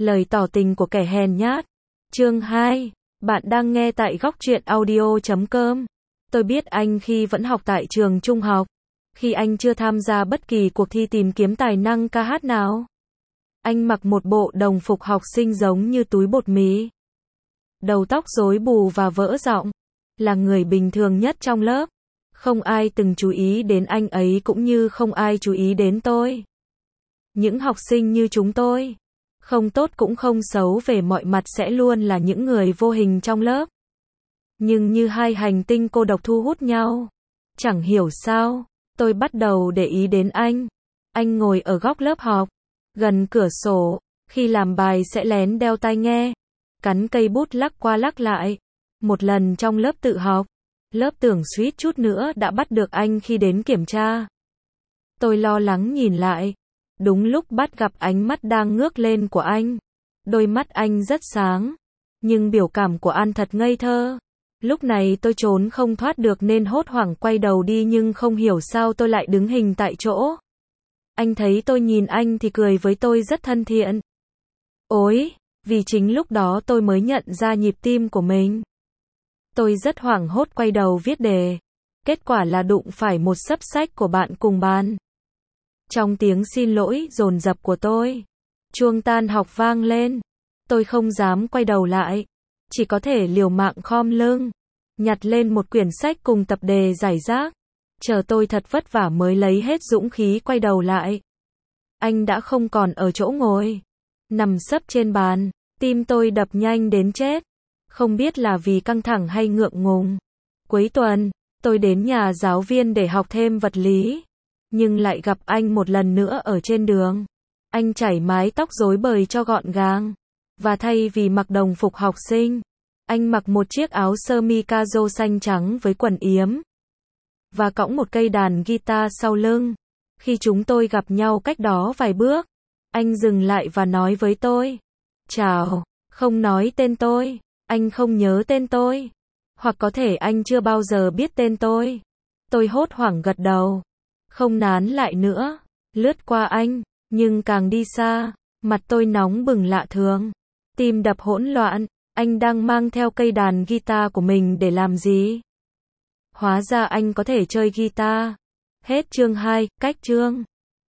Lời tỏ tình của kẻ hèn nhát. Chương 2. Bạn đang nghe tại góc truyện audio.com. Tôi biết anh khi vẫn học tại trường trung học. Khi anh chưa tham gia bất kỳ cuộc thi tìm kiếm tài năng ca hát nào. Anh mặc một bộ đồng phục học sinh giống như túi bột mì. Đầu tóc rối bù và vỡ giọng. Là người bình thường nhất trong lớp. Không ai từng chú ý đến anh ấy cũng như không ai chú ý đến tôi. Những học sinh như chúng tôi, không tốt cũng không xấu về mọi mặt sẽ luôn là những người vô hình trong lớp. Nhưng như hai hành tinh cô độc thu hút nhau. Chẳng hiểu sao, tôi bắt đầu để ý đến anh. Anh ngồi ở góc lớp học, gần cửa sổ, khi làm bài sẽ lén đeo tai nghe, cắn cây bút lắc qua lắc lại. Một lần trong lớp tự học, lớp tưởng suýt chút nữa đã bắt được anh khi đến kiểm tra. Tôi lo lắng nhìn lại. Đúng lúc bắt gặp ánh mắt đang ngước lên của anh. Đôi mắt anh rất sáng, nhưng biểu cảm của anh thật ngây thơ. Lúc này tôi trốn không thoát được nên hốt hoảng quay đầu đi nhưng không hiểu sao tôi lại đứng hình tại chỗ. Anh thấy tôi nhìn anh thì cười với tôi rất thân thiện. Ôi, vì chính lúc đó tôi mới nhận ra nhịp tim của mình. Tôi rất hoảng hốt quay đầu viết đề. Kết quả là đụng phải một xấp sách của bạn cùng bàn. Trong tiếng xin lỗi dồn dập của tôi, chuông tan học vang lên. Tôi không dám quay đầu lại, chỉ có thể liều mạng khom lưng, nhặt lên một quyển sách cùng tập đề rải rác. Chờ tôi thật vất vả mới lấy hết dũng khí quay đầu lại. Anh đã không còn ở chỗ ngồi, nằm sấp trên bàn, tim tôi đập nhanh đến chết. Không biết là vì căng thẳng hay ngượng ngùng. Cuối tuần, tôi đến nhà giáo viên để học thêm vật lý. Nhưng lại gặp anh một lần nữa ở trên đường. Anh chải mái tóc rối bời cho gọn gàng. Và thay vì mặc đồng phục học sinh, anh mặc một chiếc áo sơ mi caro xanh trắng với quần yếm. Và cõng một cây đàn guitar sau lưng. Khi chúng tôi gặp nhau cách đó vài bước, anh dừng lại và nói với tôi. Chào, không nói tên tôi. Anh không nhớ tên tôi. Hoặc có thể anh chưa bao giờ biết tên tôi. Tôi hốt hoảng gật đầu. Không nán lại nữa, lướt qua anh, nhưng càng đi xa, mặt tôi nóng bừng lạ thường, tim đập hỗn loạn. Anh đang mang theo cây đàn guitar của mình để làm gì? Hóa ra anh có thể chơi guitar. Hết chương 2, cách chương.